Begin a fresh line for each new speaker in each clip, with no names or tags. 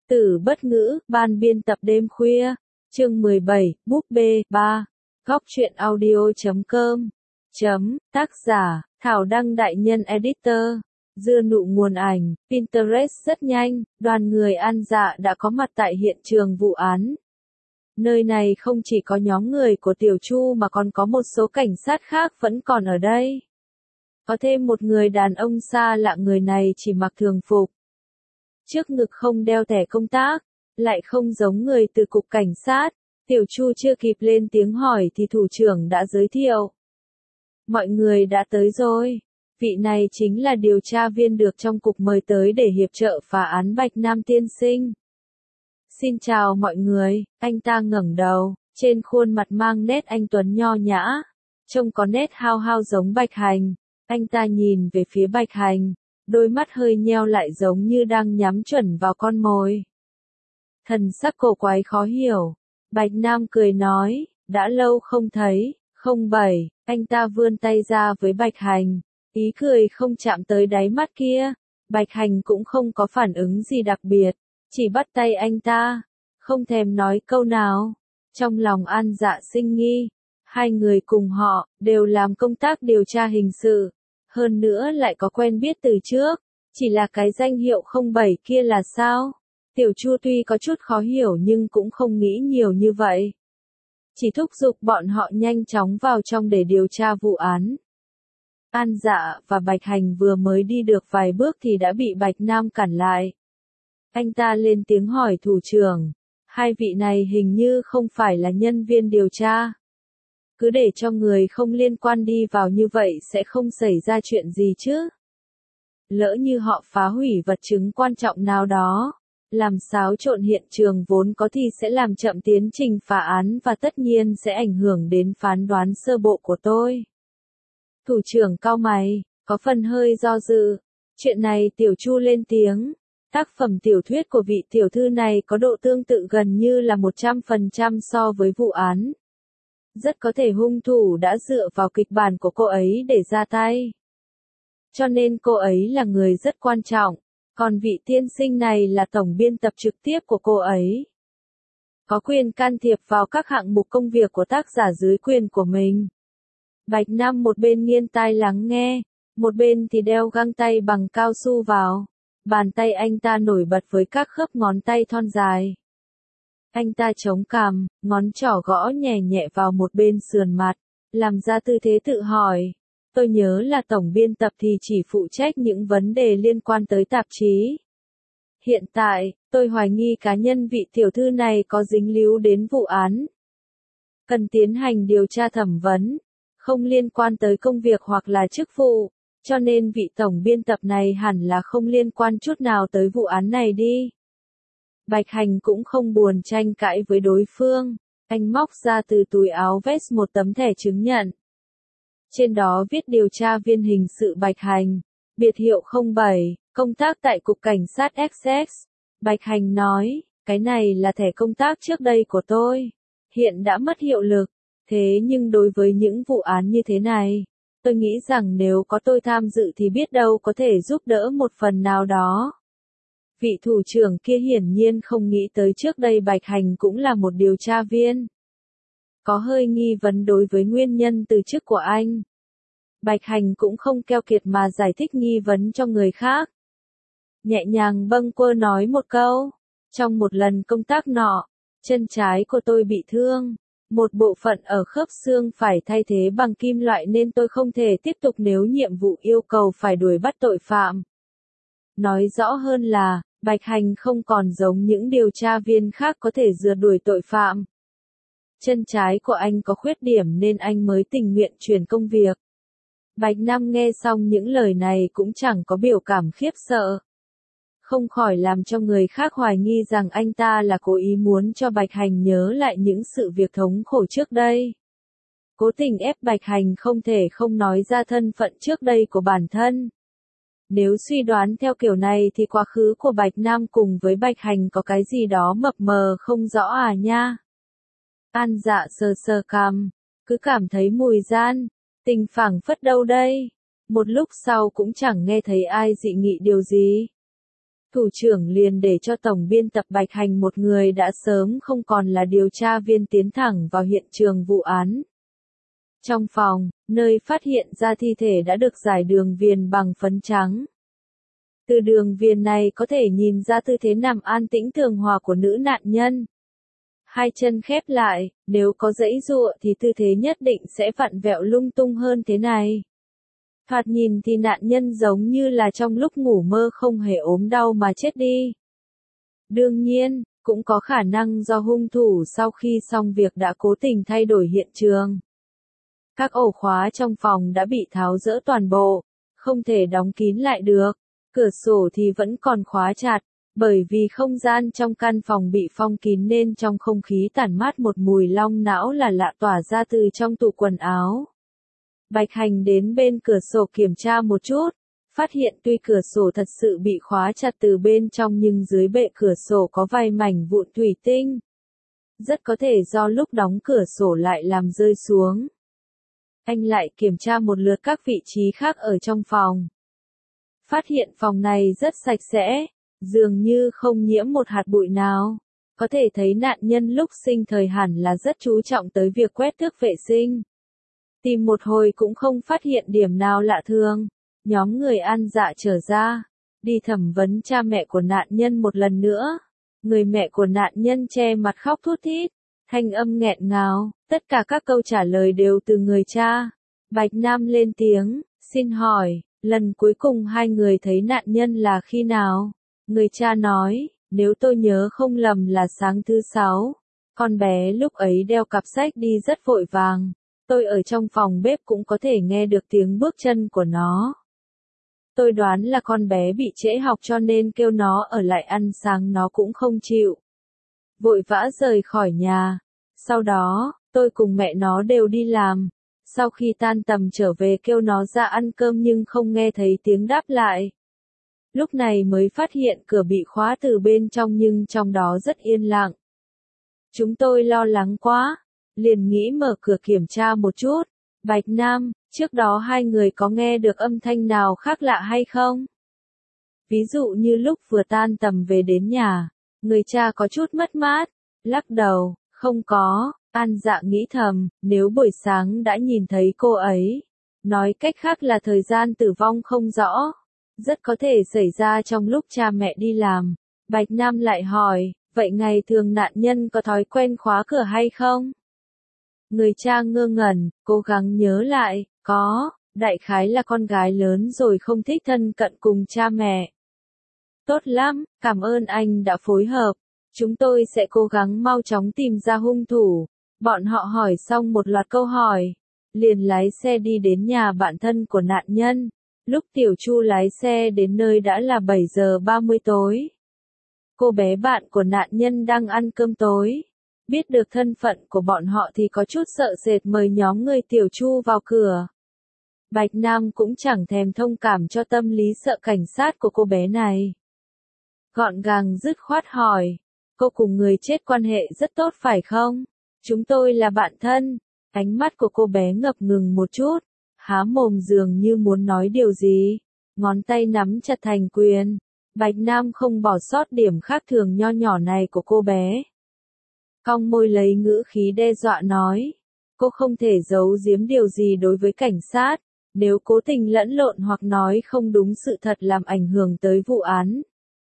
Tử bất ngữ, ban biên tập đêm khuya, chương 17, búp bê, 3, góc truyện audio.com, tác giả, Thảo Đăng Đại Nhân Editor, dưa nụ nguồn ảnh, Pinterest rất nhanh, đoàn người An Dạ đã có mặt tại hiện trường vụ án. Nơi này không chỉ có nhóm người của Tiểu Chu mà còn có một số cảnh sát khác vẫn còn ở đây. Có thêm một người đàn ông xa lạ, người này chỉ mặc thường phục. Trước ngực không đeo thẻ công tác, lại không giống người từ cục cảnh sát. Tiểu Chu chưa kịp lên tiếng hỏi thì thủ trưởng đã giới thiệu. Mọi người đã tới rồi. Vị này chính là điều tra viên được trong cục mời tới để hiệp trợ phá án Bạch Nam tiên sinh. Xin chào mọi người, anh ta ngẩng đầu, trên khuôn mặt mang nét anh tuấn nho nhã, trông có nét hao hao giống Bạch Hành. Anh ta nhìn về phía Bạch Hành, đôi mắt hơi nheo lại giống như đang nhắm chuẩn vào con mồi. Thần sắc cổ quái khó hiểu. Bạch Nam cười nói, đã lâu không thấy, 07, anh ta vươn tay ra với Bạch Hành, ý cười không chạm tới đáy mắt kia. Bạch Hành cũng không có phản ứng gì đặc biệt, chỉ bắt tay anh ta, không thèm nói câu nào. Trong lòng An Dạ sinh nghi, hai người cùng họ, đều làm công tác điều tra hình sự, hơn nữa lại có quen biết từ trước, chỉ là cái danh hiệu 07 kia là sao? Tiểu Chu tuy có chút khó hiểu nhưng cũng không nghĩ nhiều như vậy. Chỉ thúc giục bọn họ nhanh chóng vào trong để điều tra vụ án. An Dạ và Bạch Hành vừa mới đi được vài bước thì đã bị Bạch Nam cản lại. Anh ta lên tiếng hỏi thủ trưởng, hai vị này hình như không phải là nhân viên điều tra. Cứ để cho người không liên quan đi vào như vậy sẽ không xảy ra chuyện gì chứ? Lỡ như họ phá hủy vật chứng quan trọng nào đó, làm xáo trộn hiện trường vốn có thì sẽ làm chậm tiến trình phá án và tất nhiên sẽ ảnh hưởng đến phán đoán sơ bộ của tôi. Thủ trưởng cau mày, có phần hơi do dự. Chuyện này Tiểu Chu lên tiếng. Tác phẩm tiểu thuyết của vị tiểu thư này có độ tương tự gần như là 100% so với vụ án. Rất có thể hung thủ đã dựa vào kịch bản của cô ấy để ra tay. Cho nên cô ấy là người rất quan trọng, còn vị tiên sinh này là tổng biên tập trực tiếp của cô ấy. Có quyền can thiệp vào các hạng mục công việc của tác giả dưới quyền của mình. Bạch Nam một bên nghiêng tai lắng nghe, một bên thì đeo găng tay bằng cao su vào. Bàn tay anh ta nổi bật với các khớp ngón tay thon dài. Anh ta chống cằm, ngón trỏ gõ nhẹ nhẹ vào một bên sườn mặt, làm ra tư thế tự hỏi. Tôi nhớ là tổng biên tập thì chỉ phụ trách những vấn đề liên quan tới tạp chí. Hiện tại, tôi hoài nghi cá nhân vị tiểu thư này có dính líu đến vụ án. Cần tiến hành điều tra thẩm vấn, không liên quan tới công việc hoặc là chức vụ, cho nên vị tổng biên tập này hẳn là không liên quan chút nào tới vụ án này đi. Bạch Hành cũng không buồn tranh cãi với đối phương, anh móc ra từ túi áo vest một tấm thẻ chứng nhận. Trên đó viết điều tra viên hình sự Bạch Hành, biệt hiệu 07, công tác tại Cục Cảnh sát Essex. Bạch Hành nói, cái này là thẻ công tác trước đây của tôi, hiện đã mất hiệu lực, thế nhưng đối với những vụ án như thế này, tôi nghĩ rằng nếu có tôi tham dự thì biết đâu có thể giúp đỡ một phần nào đó. Vị thủ trưởng kia hiển nhiên không nghĩ tới trước đây Bạch Hành cũng là một điều tra viên. Có hơi nghi vấn đối với nguyên nhân từ chức của anh. Bạch Hành cũng không keo kiệt mà giải thích nghi vấn cho người khác. Nhẹ nhàng bâng quơ nói một câu, trong một lần công tác nọ, chân trái của tôi bị thương. Một bộ phận ở khớp xương phải thay thế bằng kim loại nên tôi không thể tiếp tục nếu nhiệm vụ yêu cầu phải đuổi bắt tội phạm. Nói rõ hơn là, Bạch Hành không còn giống những điều tra viên khác có thể rượt đuổi tội phạm. Chân trái của anh có khuyết điểm nên anh mới tình nguyện chuyển công việc. Bạch Nam nghe xong những lời này cũng chẳng có biểu cảm khiếp sợ. Không khỏi làm cho người khác hoài nghi rằng anh ta là cố ý muốn cho Bạch Hành nhớ lại những sự việc thống khổ trước đây. Cố tình ép Bạch Hành không thể không nói ra thân phận trước đây của bản thân. Nếu suy đoán theo kiểu này thì quá khứ của Bạch Nam cùng với Bạch Hành có cái gì đó mập mờ không rõ à nha. An Dạ sờ sờ cằm, cứ cảm thấy mùi gian, tình phảng phất đâu đây. Một lúc sau cũng chẳng nghe thấy ai dị nghị điều gì. Thủ trưởng liền để cho tổng biên tập Bạch Hành một người đã sớm không còn là điều tra viên tiến thẳng vào hiện trường vụ án. Trong phòng, nơi phát hiện ra thi thể đã được rải đường viền bằng phấn trắng. Từ đường viền này có thể nhìn ra tư thế nằm an tĩnh thường hòa của nữ nạn nhân. Hai chân khép lại, nếu có giãy giụa thì tư thế nhất định sẽ vặn vẹo lung tung hơn thế này. Thoạt nhìn thì nạn nhân giống như là trong lúc ngủ mơ không hề ốm đau mà chết đi. Đương nhiên, cũng có khả năng do hung thủ sau khi xong việc đã cố tình thay đổi hiện trường. Các ổ khóa trong phòng đã bị tháo dỡ toàn bộ, không thể đóng kín lại được. Cửa sổ thì vẫn còn khóa chặt, bởi vì không gian trong căn phòng bị phong kín nên trong không khí tản mát một mùi long não là lạ tỏa ra từ trong tủ quần áo. Bạch Hành đến bên cửa sổ kiểm tra một chút, phát hiện tuy cửa sổ thật sự bị khóa chặt từ bên trong nhưng dưới bệ cửa sổ có vài mảnh vụn thủy tinh. Rất có thể do lúc đóng cửa sổ lại làm rơi xuống. Anh lại kiểm tra một lượt các vị trí khác ở trong phòng. Phát hiện phòng này rất sạch sẽ, dường như không nhiễm một hạt bụi nào. Có thể thấy nạn nhân lúc sinh thời hẳn là rất chú trọng tới việc quét tước vệ sinh. Tìm một hồi cũng không phát hiện điểm nào lạ thường. Nhóm người ăn dạ trở ra, đi thẩm vấn cha mẹ của nạn nhân một lần nữa. Người mẹ của nạn nhân che mặt khóc thút thít, thanh âm nghẹn ngào, tất cả các câu trả lời đều từ người cha. Bạch Nam lên tiếng, xin hỏi, lần cuối cùng hai người thấy nạn nhân là khi nào? Người cha nói, nếu tôi nhớ không lầm là sáng thứ Sáu. Con bé lúc ấy đeo cặp sách đi rất vội vàng. Tôi ở trong phòng bếp cũng có thể nghe được tiếng bước chân của nó. Tôi đoán là con bé bị trễ học cho nên kêu nó ở lại ăn sáng nó cũng không chịu. Vội vã rời khỏi nhà. Sau đó, tôi cùng mẹ nó đều đi làm. Sau khi tan tầm trở về kêu nó ra ăn cơm nhưng không nghe thấy tiếng đáp lại. Lúc này mới phát hiện cửa bị khóa từ bên trong nhưng trong đó rất yên lặng. Chúng tôi lo lắng quá, liền nghĩ mở cửa kiểm tra một chút. Bạch Nam, trước đó hai người có nghe được âm thanh nào khác lạ hay không? Ví dụ như lúc vừa tan tầm về đến nhà, người cha có chút mất mát, lắc đầu, không có. An Dạ nghĩ thầm, nếu buổi sáng đã nhìn thấy cô ấy, nói cách khác là thời gian tử vong không rõ, rất có thể xảy ra trong lúc cha mẹ đi làm. Bạch Nam lại hỏi, vậy ngày thường nạn nhân có thói quen khóa cửa hay không? Người cha ngơ ngẩn, cố gắng nhớ lại, có, đại khái là con gái lớn rồi không thích thân cận cùng cha mẹ. Tốt lắm, cảm ơn anh đã phối hợp. Chúng tôi sẽ cố gắng mau chóng tìm ra hung thủ. Bọn họ hỏi xong một loạt câu hỏi, liền lái xe đi đến nhà bạn thân của nạn nhân. Lúc Tiểu Chu lái xe đến nơi đã là 7 giờ 30 tối. Cô bé bạn của nạn nhân đang ăn cơm tối. Biết được thân phận của bọn họ thì có chút sợ sệt mời nhóm người Tiểu Chu vào cửa. Bạch Nam cũng chẳng thèm thông cảm cho tâm lý sợ cảnh sát của cô bé này. Gọn gàng dứt khoát hỏi, cô cùng người chết quan hệ rất tốt phải không? Chúng tôi là bạn thân. Ánh mắt của cô bé ngập ngừng một chút, há mồm dường như muốn nói điều gì. Ngón tay nắm chặt thành quyền. Bạch Nam không bỏ sót điểm khác thường nho nhỏ này của cô bé. Cong môi lấy ngữ khí đe dọa nói. Cô không thể giấu giếm điều gì đối với cảnh sát. Nếu cố tình lẫn lộn hoặc nói không đúng sự thật làm ảnh hưởng tới vụ án.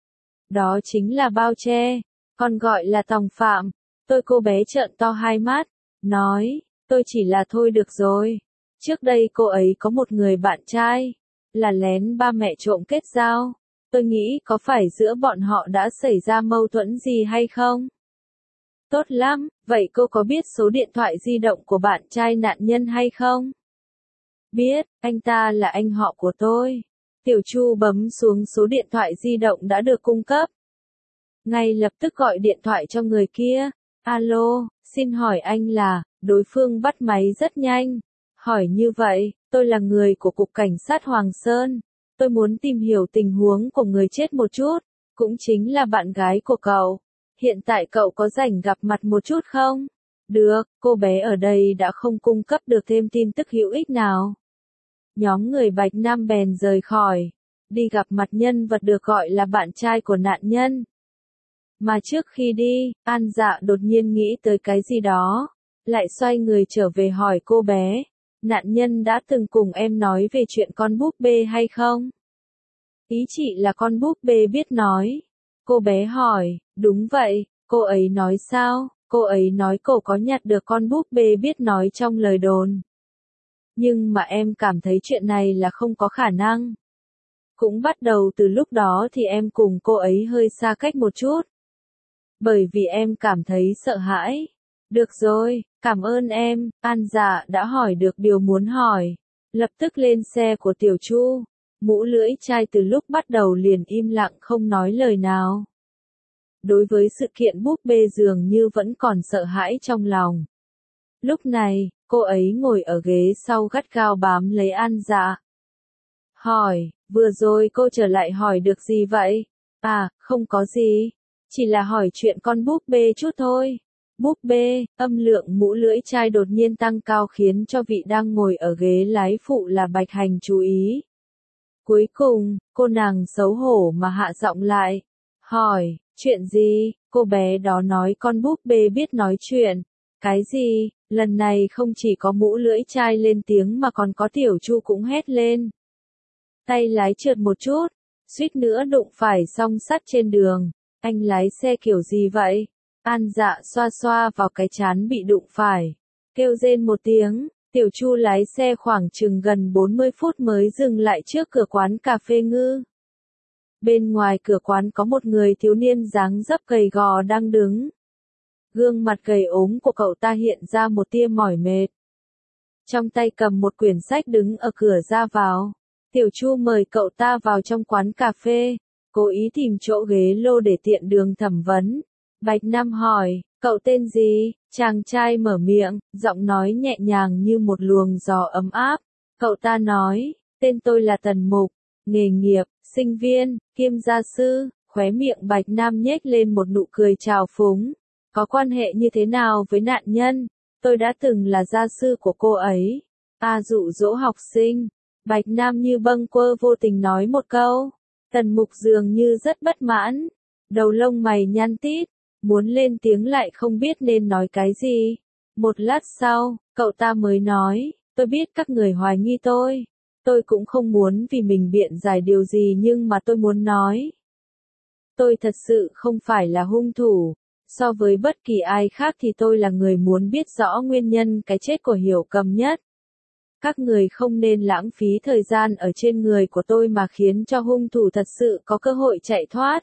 Đó chính là bao che, còn gọi là tòng phạm. Cô bé trợn to hai mắt, nói, tôi chỉ là thôi được rồi. Trước đây cô ấy có một người bạn trai, là lén ba mẹ trộm kết giao. Tôi nghĩ có phải giữa bọn họ đã xảy ra mâu thuẫn gì hay không? Tốt lắm, vậy cô có biết số điện thoại di động của bạn trai nạn nhân hay không? Biết, anh ta là anh họ của tôi. Tiểu Chu bấm xuống số điện thoại di động đã được cung cấp. Ngay lập tức gọi điện thoại cho người kia. Alo, xin hỏi anh là, đối phương bắt máy rất nhanh. Hỏi như vậy, tôi là người của Cục Cảnh sát Hoàng Sơn. Tôi muốn tìm hiểu tình huống của người chết một chút, cũng chính là bạn gái của cậu. Hiện tại cậu có rảnh gặp mặt một chút không? Được, cô bé ở đây đã không cung cấp được thêm tin tức hữu ích nào. Nhóm người Bạch Nam bèn rời khỏi. đi gặp mặt nhân vật được gọi là bạn trai của nạn nhân. Mà trước khi đi, An Dạ đột nhiên nghĩ tới cái gì đó, lại xoay người trở về hỏi cô bé, nạn nhân đã từng cùng em nói về chuyện con búp bê hay không? Ý chị là con búp bê biết nói. Cô bé hỏi, đúng vậy, cô ấy nói sao? Cô ấy nói cô có nhặt được con búp bê biết nói trong lời đồn. Nhưng mà em cảm thấy chuyện này là không có khả năng. Cũng bắt đầu từ lúc đó thì em cùng cô ấy hơi xa cách một chút. Bởi vì em cảm thấy sợ hãi. Được rồi, cảm ơn em, An Dạ đã hỏi được điều muốn hỏi. Lập tức lên xe của Tiểu Chu. Mũ lưỡi chai từ lúc bắt đầu liền im lặng không nói lời nào. Đối với sự kiện búp bê dường như vẫn còn sợ hãi trong lòng. Lúc này, cô ấy ngồi ở ghế sau gắt gao bám lấy An Dạ. Hỏi, vừa rồi cô trở lại hỏi được gì vậy? À, không có gì. Chỉ là hỏi chuyện con búp bê chút thôi. Búp bê, âm lượng mũ lưỡi chai đột nhiên tăng cao khiến cho vị đang ngồi ở ghế lái phụ là Bạch Hành chú ý. Cuối cùng, cô nàng xấu hổ mà hạ giọng lại. Hỏi, chuyện gì? Cô bé đó nói con búp bê biết nói chuyện. Cái gì? Lần này không chỉ có mũ lưỡi chai lên tiếng mà còn có Tiểu Chu cũng hét lên. Tay lái trượt một chút, suýt nữa đụng phải song sắt trên đường. Anh lái xe kiểu gì vậy? An Dạ xoa xoa vào cái trán bị đụng phải. Kêu rên một tiếng, Tiểu Chu lái xe khoảng chừng gần 40 phút mới dừng lại trước cửa quán cà phê Ngư. Bên ngoài cửa quán có một người thiếu niên dáng dấp gầy gò đang đứng. Gương mặt gầy ốm của cậu ta hiện ra một tia mỏi mệt. Trong tay cầm một quyển sách đứng ở cửa ra vào. Tiểu Chu mời cậu ta vào trong quán cà phê, cố ý tìm chỗ ghế lô để tiện đường thẩm vấn. Bạch Nam hỏi, cậu tên gì? Chàng trai mở miệng, giọng nói nhẹ nhàng như một luồng gió ấm áp. Cậu ta nói, tên tôi là Tần Mục, nghề nghiệp, sinh viên, kiêm gia sư. Khóe miệng Bạch Nam nhếch lên một nụ cười trào phúng. Có quan hệ như thế nào với nạn nhân? Tôi đã từng là gia sư của cô ấy. Dụ dỗ học sinh. Bạch Nam như bâng quơ vô tình nói một câu. Tần Mục dường như rất bất mãn. Đầu lông mày nhăn tít. Muốn lên tiếng lại không biết nên nói cái gì. Một lát sau, cậu ta mới nói. Tôi biết các người hoài nghi tôi. Tôi cũng không muốn vì mình biện giải điều gì nhưng mà tôi muốn nói. Tôi thật sự không phải là hung thủ. So với bất kỳ ai khác thì tôi là người muốn biết rõ nguyên nhân cái chết của Hiểu Cầm nhất. Các người không nên lãng phí thời gian ở trên người của tôi mà khiến cho hung thủ thật sự có cơ hội chạy thoát.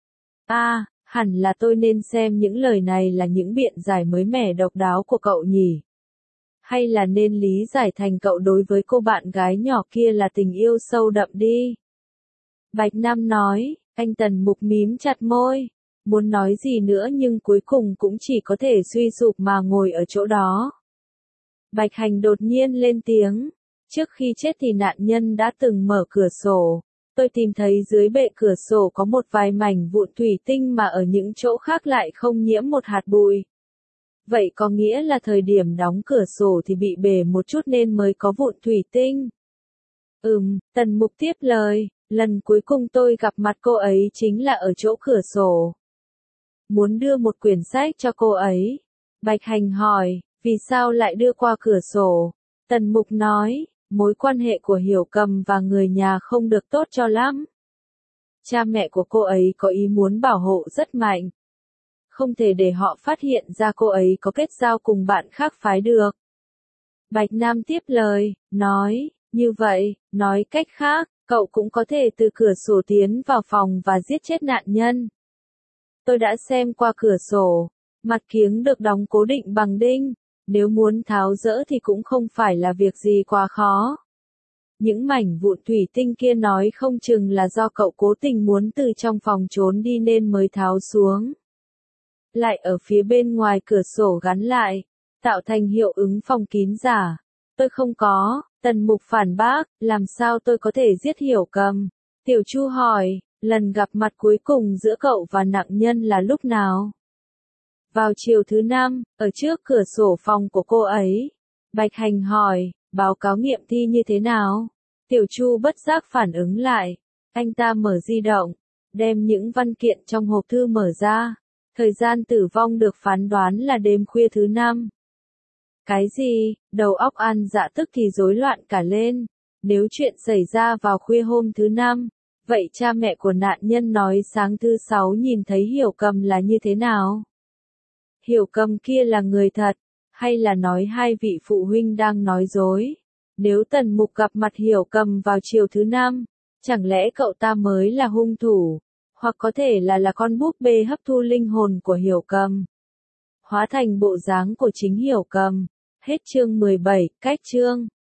Hẳn là tôi nên xem những lời này là những biện giải mới mẻ độc đáo của cậu nhỉ. Hay là nên lý giải thành cậu đối với cô bạn gái nhỏ kia là tình yêu sâu đậm đi. Bạch Nam nói, anh Tần Mục mím chặt môi. Muốn nói gì nữa nhưng cuối cùng cũng chỉ có thể suy sụp mà ngồi ở chỗ đó. Bạch Hành đột nhiên lên tiếng. Trước khi chết thì nạn nhân đã từng mở cửa sổ. Tôi tìm thấy dưới bệ cửa sổ có một vài mảnh vụn thủy tinh mà ở những chỗ khác lại không nhiễm một hạt bụi. Vậy có nghĩa là thời điểm đóng cửa sổ thì bị bể một chút nên mới có vụn thủy tinh. Tần Mục tiếp lời, lần cuối cùng tôi gặp mặt cô ấy chính là ở chỗ cửa sổ. Muốn đưa một quyển sách cho cô ấy. Bạch Hành hỏi, vì sao lại đưa qua cửa sổ? Tần Mục nói, mối quan hệ của Hiểu Cầm và người nhà không được tốt cho lắm. Cha mẹ của cô ấy có ý muốn bảo hộ rất mạnh. Không thể để họ phát hiện ra cô ấy có kết giao cùng bạn khác phái được. Bạch Nam tiếp lời, nói, như vậy, nói cách khác, cậu cũng có thể từ cửa sổ tiến vào phòng và giết chết nạn nhân. Tôi đã xem qua cửa sổ, mặt kiếng được đóng cố định bằng đinh, nếu muốn tháo dỡ thì cũng không phải là việc gì quá khó. Những mảnh vụn thủy tinh kia nói không chừng là do cậu cố tình muốn từ trong phòng trốn đi nên mới tháo xuống. Lại ở phía bên ngoài cửa sổ gắn lại, tạo thành hiệu ứng phòng kín giả. Tôi không có, Tần Mục phản bác, làm sao tôi có thể giết Hiểu Cầm? Tiểu Chu hỏi, lần gặp mặt cuối cùng giữa cậu và nạn nhân là lúc nào? Vào chiều thứ 5, ở trước cửa sổ phòng của cô ấy. Bạch Hành hỏi, báo cáo nghiệm thi như thế nào? Tiểu Chu bất giác phản ứng lại. Anh ta mở di động, đem những văn kiện trong hộp thư mở ra. Thời gian tử vong được phán đoán là đêm khuya thứ 5. Cái gì? Đầu óc An Dạ tức thì rối loạn cả lên. Nếu chuyện xảy ra vào khuya hôm thứ 5, vậy cha mẹ của nạn nhân nói sáng thứ 6 nhìn thấy Hiểu Cầm là như thế nào? Hiểu Cầm kia là người thật, hay là nói hai vị phụ huynh đang nói dối? Nếu Tần Mục gặp mặt Hiểu Cầm vào chiều thứ 5, chẳng lẽ cậu ta mới là hung thủ? Hoặc có thể là con búp bê hấp thu linh hồn của Hiểu Cầm, hóa thành bộ dáng của chính Hiểu Cầm. Hết chương 17, cách chương.